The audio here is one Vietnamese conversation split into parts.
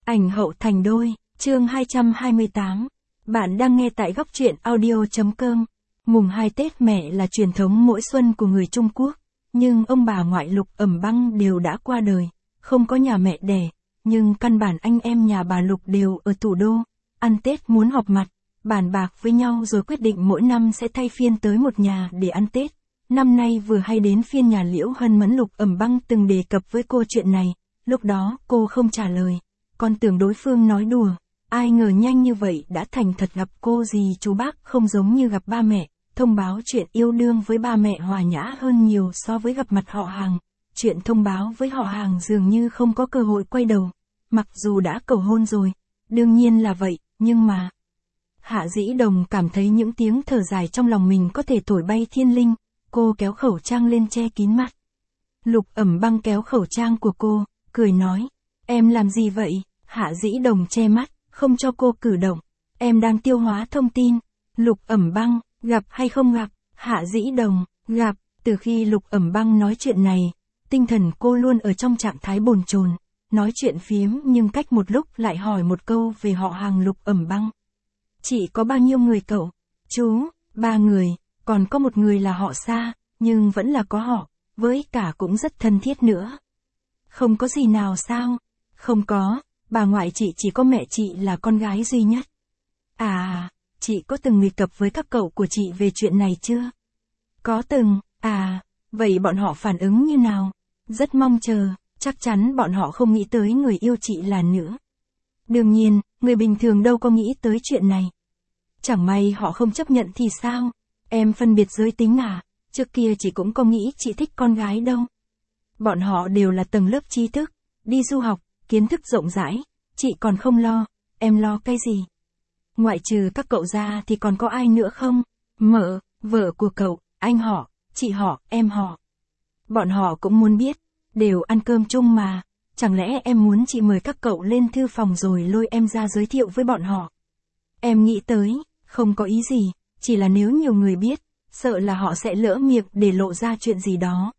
Ảnh hậu thành đôi, chương 228. Bạn đang nghe tại góc truyện audio.com. Mùng 2 Tết mẹ là truyền thống mỗi xuân của người Trung Quốc, nhưng ông bà ngoại Lục Ẩm Băng đều đã qua đời, không có nhà mẹ đẻ, nhưng căn bản anh em nhà bà Lục đều ở thủ đô, ăn Tết muốn họp mặt, bàn bạc với nhau rồi quyết định mỗi năm sẽ thay phiên tới một nhà để ăn Tết. Năm nay vừa hay đến phiên nhà Liễu Hân Mẫn. Lục Ẩm Băng từng đề cập với cô chuyện này, lúc đó cô không trả lời, còn tưởng đối phương nói đùa, ai ngờ nhanh như vậy đã thành thật. Gặp cô dì chú bác không giống như gặp ba mẹ, thông báo chuyện yêu đương với ba mẹ hòa nhã hơn nhiều so với gặp mặt họ hàng, chuyện thông báo với họ hàng dường như không có cơ hội quay đầu, mặc dù đã cầu hôn rồi, đương nhiên là vậy, nhưng mà... Hạ Dĩ Đồng cảm thấy những tiếng thở dài trong lòng mình có thể thổi bay thiên linh, cô kéo khẩu trang lên che kín mắt. Lục Ẩm Băng kéo khẩu trang của cô, cười nói, em làm gì vậy? Hạ Dĩ Đồng che mắt, không cho cô cử động, em đang tiêu hóa thông tin. Lục Ẩm Băng, gặp hay không gặp? Hạ Dĩ Đồng, gặp. Từ khi Lục Ẩm Băng nói chuyện này, tinh thần cô luôn ở trong trạng thái bồn chồn, nói chuyện phiếm nhưng cách một lúc lại hỏi một câu về họ hàng Lục Ẩm Băng. Chị có bao nhiêu người cậu? Chú, 3 người, còn có một người là họ xa, nhưng vẫn là có họ, với cả cũng rất thân thiết nữa. Không có gì nào sao? Không có, bà ngoại chị chỉ có mẹ chị là con gái duy nhất. À, chị có từng đề cập với các cậu của chị về chuyện này chưa? Có từng, vậy bọn họ phản ứng như nào? Rất mong chờ, chắc chắn bọn họ không nghĩ tới người yêu chị là nữ. Đương nhiên, người bình thường đâu có nghĩ tới chuyện này. Chẳng may họ không chấp nhận thì sao? Em phân biệt giới tính à? Trước kia chị cũng có nghĩ chị thích con gái đâu. Bọn họ đều là tầng lớp trí thức, đi du học, kiến thức rộng rãi, chị còn không lo, em lo cái gì? Ngoại trừ các cậu ra thì còn có ai nữa không? Mợ, vợ của cậu, anh họ, chị họ, em họ. Bọn họ cũng muốn biết, đều ăn cơm chung mà, chẳng lẽ em muốn chị mời các cậu lên thư phòng rồi lôi em ra giới thiệu với bọn họ? Em nghĩ tới, không có ý gì, chỉ là nếu nhiều người biết, sợ là họ sẽ lỡ miệng để lộ ra chuyện gì đó.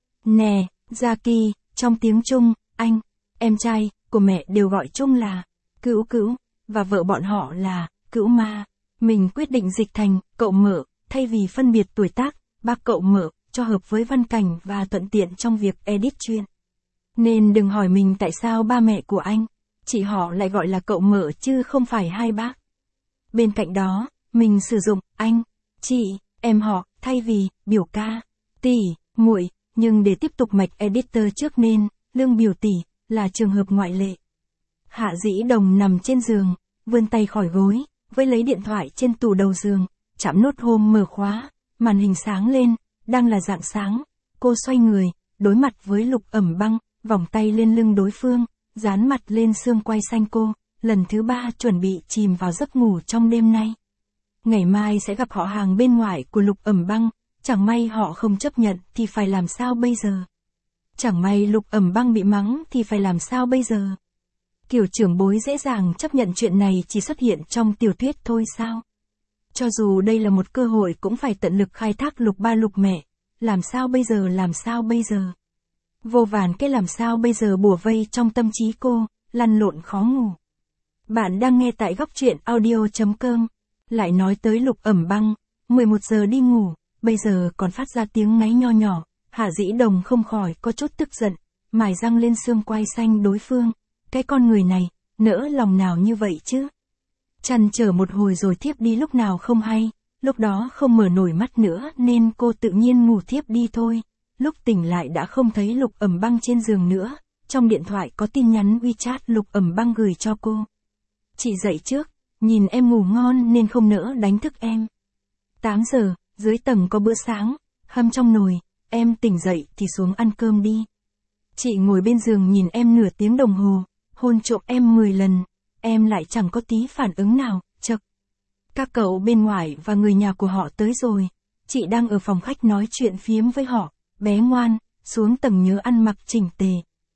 Nè, Gia Kỳ, trong tiếng Trung, anh, em trai của mẹ đều gọi chung là Cữu Cữu, và vợ bọn họ là Cữu Ma. Mình quyết định dịch thành cậu mợ, thay vì phân biệt tuổi tác, bác cậu mợ, cho hợp với văn cảnh và thuận tiện trong việc edit chuyên. Nên đừng hỏi mình tại sao ba mẹ của anh, chị họ lại gọi là cậu mợ chứ không phải hai bác. Bên cạnh đó, mình sử dụng anh, chị, em họ, thay vì biểu ca, tỷ, muội, nhưng để tiếp tục mạch editor trước nên, Lương biểu tỷ, là trường hợp ngoại lệ. Hạ Dĩ Đồng nằm trên giường, vươn tay khỏi gối, với lấy điện thoại trên tủ đầu giường, chạm nút home mở khóa, màn hình sáng lên, đang là rạng sáng, cô xoay người, đối mặt với Lục Ẩm Băng, vòng tay lên lưng đối phương, dán mặt lên xương quai xanh cô, lần thứ 3 chuẩn bị chìm vào giấc ngủ trong đêm nay. Ngày mai sẽ gặp họ hàng bên ngoài của Lục Ẩm Băng, chẳng may họ không chấp nhận thì phải làm sao bây giờ? Chẳng may Lục Ẩm Băng bị mắng thì phải làm sao bây giờ? Kiểu trưởng bối dễ dàng chấp nhận chuyện này chỉ xuất hiện trong tiểu thuyết thôi sao? Cho dù đây là một cơ hội cũng phải tận lực khai thác Lục ba Lục mẹ, làm sao bây giờ, làm sao bây giờ? Vô vàn cái làm sao bây giờ bủa vây trong tâm trí cô, lăn lộn khó ngủ. Bạn đang nghe tại góc truyện audio.com. Lại nói tới Lục Ẩm Băng, 11 giờ đi ngủ, bây giờ còn phát ra tiếng ngáy nho nhỏ, Hạ Dĩ Đồng không khỏi có chút tức giận, mài răng lên xương quai xanh đối phương, cái con người này, nỡ lòng nào như vậy chứ? Chăn trở một hồi rồi thiếp đi lúc nào không hay, lúc đó không mở nổi mắt nữa nên cô tự nhiên ngủ thiếp đi thôi, lúc tỉnh lại đã không thấy Lục Ẩm Băng trên giường nữa, trong điện thoại có tin nhắn WeChat Lục Ẩm Băng gửi cho cô. Chị dậy trước, nhìn em ngủ ngon nên không nỡ đánh thức em. 8 giờ, dưới tầng có bữa sáng, hâm trong nồi, em tỉnh dậy thì xuống ăn cơm đi. Chị ngồi bên giường nhìn em nửa tiếng đồng hồ, hôn trộm em 10 lần, em lại chẳng có tí phản ứng nào, chậc. Các cậu bên ngoài và người nhà của họ tới rồi, chị đang ở phòng khách nói chuyện phiếm với họ, bé ngoan, xuống tầng nhớ ăn mặc chỉnh tề.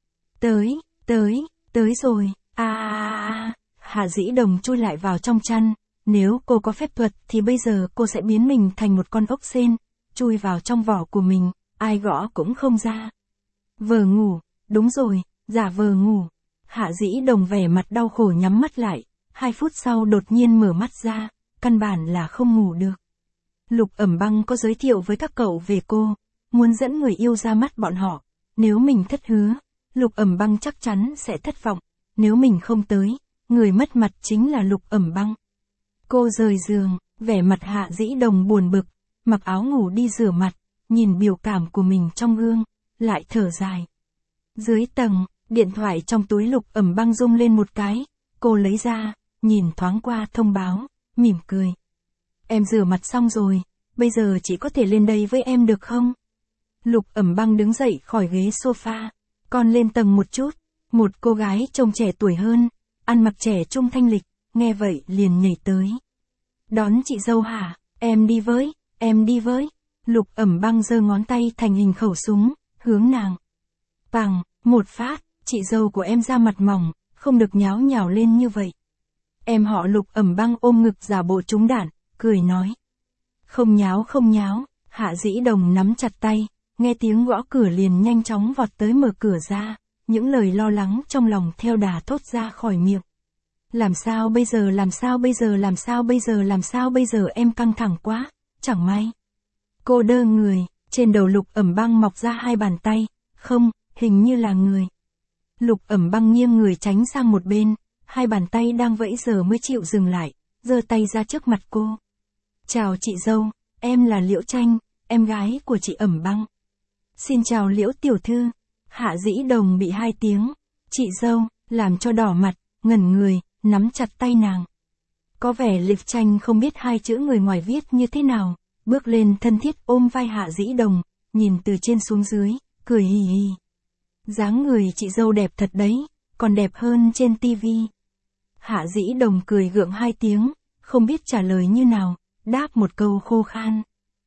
Tới rồi, Hạ Dĩ Đồng chui lại vào trong chăn, nếu cô có phép thuật thì bây giờ cô sẽ biến mình thành một con ốc sên, chui vào trong vỏ của mình, ai gõ cũng không ra. Vờ ngủ, đúng rồi, giả vờ ngủ. Hạ Dĩ Đồng vẻ mặt đau khổ nhắm mắt lại, 2 phút sau đột nhiên mở mắt ra, căn bản là không ngủ được. Lục Ẩm Băng có giới thiệu với các cậu về cô, muốn dẫn người yêu ra mắt bọn họ, nếu mình thất hứa, Lục Ẩm Băng chắc chắn sẽ thất vọng, nếu mình không tới, người mất mặt chính là Lục Ẩm Băng. Cô rời giường, vẻ mặt Hạ Dĩ Đồng buồn bực, mặc áo ngủ đi rửa mặt, nhìn biểu cảm của mình trong gương, lại thở dài. Dưới tầng, điện thoại trong túi Lục Ẩm Băng rung lên một cái, cô lấy ra, nhìn thoáng qua thông báo, mỉm cười. Em rửa mặt xong rồi, bây giờ chỉ có thể lên đây với em được không? Lục Ẩm Băng đứng dậy khỏi ghế sofa, còn lên tầng một chút, một cô gái trông trẻ tuổi hơn, ăn mặc trẻ trung thanh lịch, nghe vậy liền nhảy tới. Đón chị dâu hả, em đi với, em đi với. Lục Ẩm Băng giơ ngón tay thành hình khẩu súng, hướng nàng. Pằng, một phát, chị dâu của em da mặt mỏng, không được nháo nhào lên như vậy. Em họ Lục Ẩm Băng ôm ngực giả bộ trúng đạn, cười nói. Không nháo không nháo, Hạ Dĩ Đồng nắm chặt tay, nghe tiếng gõ cửa liền nhanh chóng vọt tới mở cửa ra, những lời lo lắng trong lòng theo đà thốt ra khỏi miệng. Làm sao bây giờ, làm sao bây giờ, làm sao bây giờ, làm sao bây giờ, em căng thẳng quá, chẳng may. Cô đơ người, trên đầu Lục Ẩm Băng mọc ra 2 bàn tay, không, hình như là người. Lục Ẩm Băng nghiêng người tránh sang một bên, 2 bàn tay đang vẫy giờ mới chịu dừng lại, giơ tay ra trước mặt cô. Chào chị dâu, em là Liễu Tranh, em gái của chị Ẩm Băng. Xin chào Liễu tiểu thư. Hạ Dĩ Đồng bị 2 tiếng, chị dâu, làm cho đỏ mặt, ngẩn người, nắm chặt tay nàng. Có vẻ Liễu Tranh không biết 2 chữ người ngoài viết như thế nào, bước lên thân thiết ôm vai Hạ Dĩ Đồng, nhìn từ trên xuống dưới, cười hì hì. Dáng người chị dâu đẹp thật đấy, còn đẹp hơn trên tivi. Hạ Dĩ Đồng cười gượng 2 tiếng, không biết trả lời như nào, đáp một câu khô khan.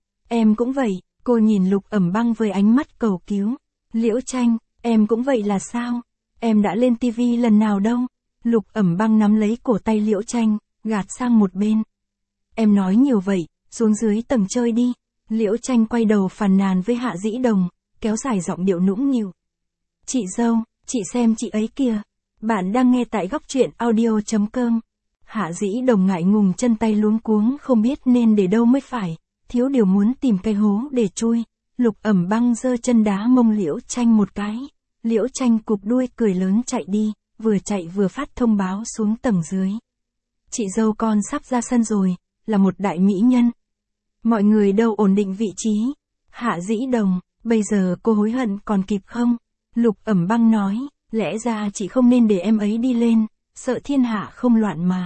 Em cũng vậy, cô nhìn Lục Ẩm Băng với ánh mắt cầu cứu. Liễu Tranh, em cũng vậy là sao? Em đã lên tivi lần nào đâu? Lục Ẩm Băng nắm lấy cổ tay Liễu Tranh, gạt sang một bên. Em nói nhiều vậy, xuống dưới tầng chơi đi. Liễu Tranh quay đầu phàn nàn với Hạ Dĩ Đồng, kéo dài giọng điệu nũng nịu. Chị dâu, chị xem chị ấy kìa. Bạn đang nghe tại góc truyện audio.com. Hạ Dĩ Đồng ngại ngùng chân tay luống cuống không biết nên để đâu mới phải, thiếu điều muốn tìm cái hố để chui. Lục Ẩm Băng giơ chân đá mông Liễu Tranh một cái. Liễu Tranh cụp đuôi cười lớn chạy đi, vừa chạy vừa phát thông báo xuống tầng dưới. Chị dâu con sắp ra sân rồi, là một đại mỹ nhân. Mọi người đâu ổn định vị trí. Hạ Dĩ Đồng, bây giờ cô hối hận còn kịp không? Lục Ẩm Băng nói, lẽ ra chị không nên để em ấy đi lên, sợ thiên hạ không loạn mà.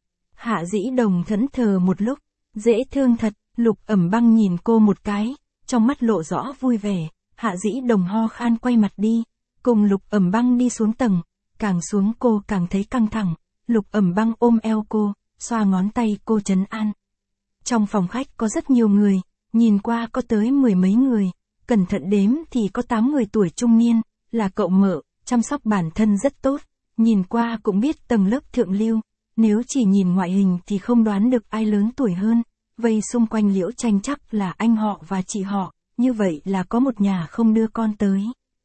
Hạ Dĩ Đồng thẫn thờ một lúc, dễ thương thật. Lục Ẩm Băng nhìn cô một cái, trong mắt lộ rõ vui vẻ. Hạ Dĩ Đồng ho khan quay mặt đi, cùng Lục Ẩm Băng đi xuống tầng, càng xuống cô càng thấy căng thẳng. Lục Ẩm Băng ôm eo cô, xoa ngón tay cô trấn an. Trong phòng khách có rất nhiều người, nhìn qua có tới 10 mấy người, cẩn thận đếm thì có 8 người tuổi trung niên, là cậu Mợ, chăm sóc bản thân rất tốt, nhìn qua cũng biết tầng lớp thượng lưu, nếu chỉ nhìn ngoại hình thì không đoán được ai lớn tuổi hơn. Vây xung quanh Liễu Tranh chắc là anh họ và chị họ, như vậy là có một nhà không đưa con tới.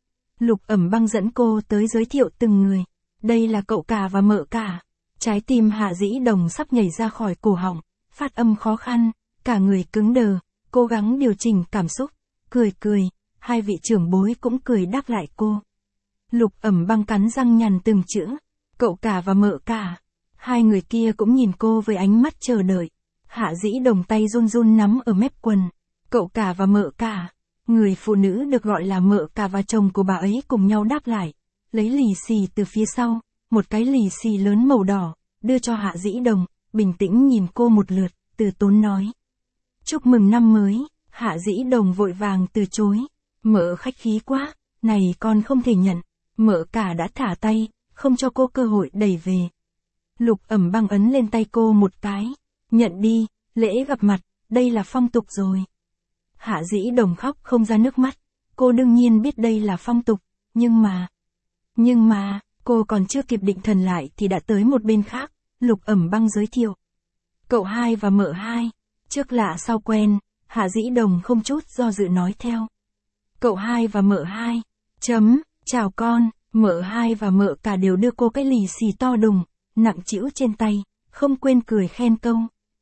Lục Ẩm Băng dẫn cô tới giới thiệu từng người. Đây là cậu cả và mợ cả. Trái tim Hạ Dĩ Đồng sắp nhảy ra khỏi cổ họng, phát âm khó khăn, cả người cứng đờ, cố gắng điều chỉnh cảm xúc, cười cười, 2 vị trưởng bối cũng cười đáp lại cô. Lục Ẩm Băng cắn răng nhằn từng chữ, cậu cả và mợ cả. 2 người kia cũng nhìn cô với ánh mắt chờ đợi. Hạ Dĩ Đồng tay run run nắm ở mép quần. Cậu cả và mợ cả. Người phụ nữ được gọi là mợ cả và chồng của bà ấy cùng nhau đáp lại. Lấy lì xì từ phía sau, một cái lì xì lớn màu đỏ, đưa cho Hạ Dĩ Đồng, bình tĩnh nhìn cô một lượt, từ tốn nói. Chúc mừng năm mới. Hạ Dĩ Đồng vội vàng từ chối. Mợ khách khí quá, này con không thể nhận. Mợ cả đã thả tay, không cho cô cơ hội đẩy về. Lục Ẩm Băng ấn lên tay cô một cái. Nhận đi, lễ gặp mặt, đây là phong tục rồi. Hạ Dĩ Đồng khóc không ra nước mắt. Cô đương nhiên biết đây là phong tục, nhưng mà, cô còn chưa kịp định thần lại thì đã tới một bên khác. Lục Ẩm Băng giới thiệu. Cậu hai và mợ hai. Trước lạ sau quen, Hạ Dĩ Đồng không chút do dự nói theo. Cậu hai và mợ hai. Chào con, Mợ hai và mợ cả đều đưa cô cái lì xì to đùng, nặng trĩu trên tay, không quên cười khen câu.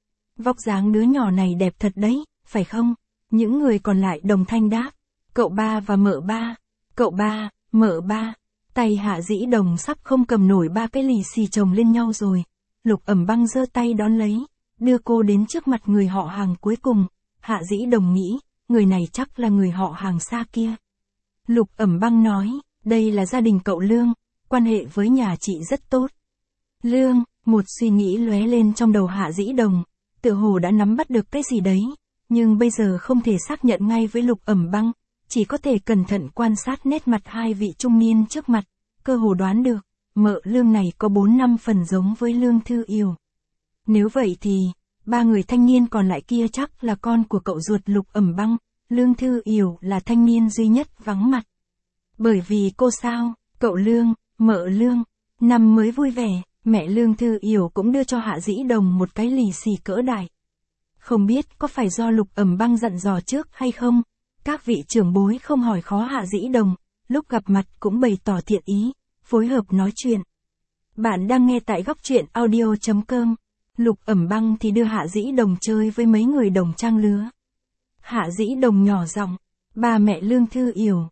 Vóc dáng đứa nhỏ này đẹp thật đấy, phải không? Những người còn lại đồng thanh đáp. Cậu ba và mợ ba. Cậu ba, mợ ba. Tay Hạ Dĩ Đồng sắp không cầm nổi ba cái lì xì chồng lên nhau rồi. Lục Ẩm Băng giơ tay đón lấy, đưa cô đến trước mặt người họ hàng cuối cùng. Hạ Dĩ Đồng nghĩ, người này chắc là người họ hàng xa kia. Lục Ẩm Băng nói, đây là gia đình cậu Lương, quan hệ với nhà chị rất tốt. Lương, một suy nghĩ lóe lên trong đầu Hạ Dĩ Đồng, tựa hồ đã nắm bắt được cái gì đấy, nhưng bây giờ không thể xác nhận ngay với Lục Ẩm Băng, chỉ có thể cẩn thận quan sát nét mặt hai vị trung niên trước mặt, cơ hồ đoán được, mợ Lương này có 4-5 phần giống với Lương Thư Yểu. Nếu vậy thì, ba người thanh niên còn lại kia chắc là con của cậu ruột Lục Ẩm Băng, Lương Thư Yểu là thanh niên duy nhất vắng mặt. Bởi vì cô sao, cậu Lương, mợ Lương, năm mới vui vẻ, mẹ Lương Thư Yểu cũng đưa cho Hạ Dĩ Đồng một cái lì xì cỡ đại. Không biết có phải do Lục Ẩm Băng dặn dò trước hay không, các vị trưởng bối không hỏi khó Hạ Dĩ Đồng, lúc gặp mặt cũng bày tỏ thiện ý, phối hợp nói chuyện. Bạn đang nghe tại góc truyện audio.com. Lục Ẩm Băng thì đưa Hạ Dĩ Đồng chơi với mấy người đồng trang lứa. Hạ Dĩ Đồng nhỏ giọng, ba mẹ Lương Thư Yểu.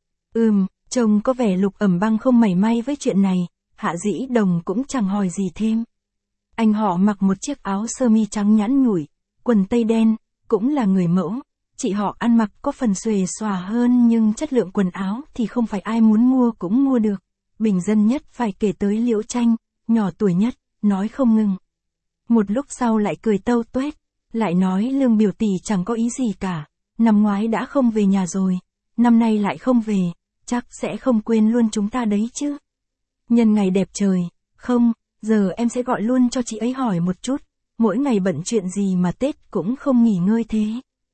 Trông có vẻ Lục Ẩm Băng không mảy may với chuyện này, Hạ Dĩ Đồng cũng chẳng hỏi gì thêm. Anh họ mặc một chiếc áo sơ mi trắng nhẵn nhủi, quần tây đen, cũng là người mẫu. Chị họ ăn mặc có phần xuề xòa hơn nhưng chất lượng quần áo thì không phải ai muốn mua cũng mua được. Bình dân nhất phải kể tới Liễu Tranh, nhỏ tuổi nhất, nói không ngừng. Một lúc sau lại cười tâu tuét, lại nói Lương biểu tỷ chẳng có ý gì cả, năm ngoái đã không về nhà rồi, năm nay lại không về, chắc sẽ không quên luôn chúng ta đấy chứ. Nhân ngày đẹp trời, không, giờ em sẽ gọi luôn cho chị ấy hỏi một chút, mỗi ngày bận chuyện gì mà Tết cũng không nghỉ ngơi thế.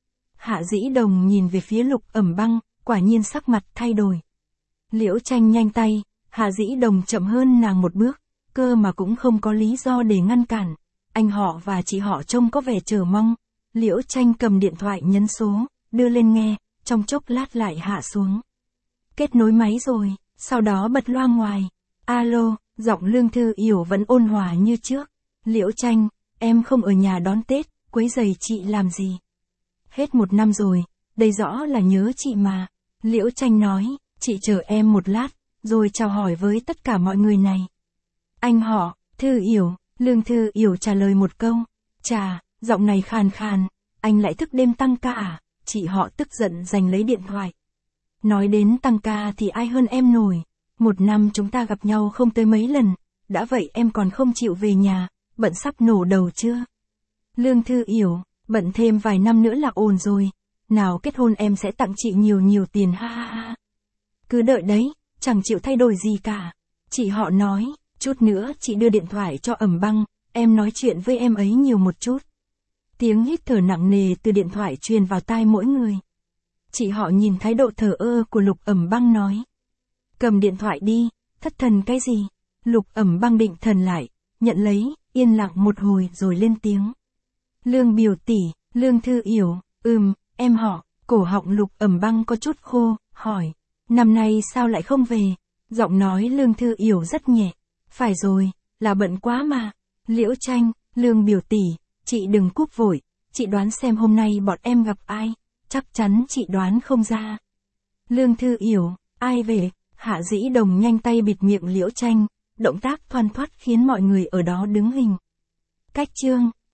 Hạ Dĩ Đồng nhìn về phía Lục Ẩm Băng, quả nhiên sắc mặt thay đổi. Liễu Tranh nhanh tay, Hạ Dĩ Đồng chậm hơn nàng một bước, cơ mà cũng không có lý do để ngăn cản. Anh họ và chị họ trông có vẻ chờ mong. Liễu Tranh cầm điện thoại nhấn số, đưa lên nghe, trong chốc lát lại hạ xuống. Kết nối máy rồi, sau đó bật loa ngoài. Alo, giọng Lương Thư Yểu vẫn ôn hòa như trước. Liễu Tranh, em không ở nhà đón Tết, quấy rầy chị làm gì? Hết một năm rồi, đây rõ là nhớ chị mà. Liễu Tranh nói, chị chờ em một lát, rồi chào hỏi với tất cả mọi người này. Anh họ, Thư Yểu, Lương Thư Yểu trả lời một câu. Chà, giọng này khàn khàn, anh lại thức đêm tăng ca à? Chị họ tức giận giành lấy điện thoại. Nói đến tăng ca thì ai hơn em nổi. Một năm chúng ta gặp nhau không tới mấy lần, đã vậy em còn không chịu về nhà, bận sắp nổ đầu chưa? Lương Thư Yểu, bận thêm vài năm nữa là ổn rồi. Nào kết hôn em sẽ tặng chị nhiều tiền ha ha ha. Cứ đợi đấy, chẳng chịu thay đổi gì cả. Chị họ nói, chút nữa chị đưa điện thoại cho Ẩm Băng, em nói chuyện với em ấy nhiều một chút. Tiếng hít thở nặng nề từ điện thoại truyền vào tai mỗi người. Chị họ nhìn thái độ thờ ơ của Lục Ẩm Băng nói. Cầm điện thoại đi, thất thần cái gì? Lục Ẩm Băng định thần lại, nhận lấy, yên lặng một hồi rồi lên tiếng. Lương biểu tỷ, Lương Thư Yểu, em họ, cổ họng Lục Ẩm Băng có chút khô, hỏi. Năm nay sao lại không về? Giọng nói Lương Thư Yểu rất nhẹ. Phải rồi, là bận quá mà. Liễu Tranh, Lương biểu tỷ, chị đừng cúp vội, chị đoán xem hôm nay bọn em gặp ai, chắc chắn chị đoán không ra. Lương Thư Yểu, ai về? Hạ Dĩ Đồng nhanh tay bịt miệng Liễu Tranh, động tác thoăn thoắt khiến mọi người ở đó đứng hình. Cách chương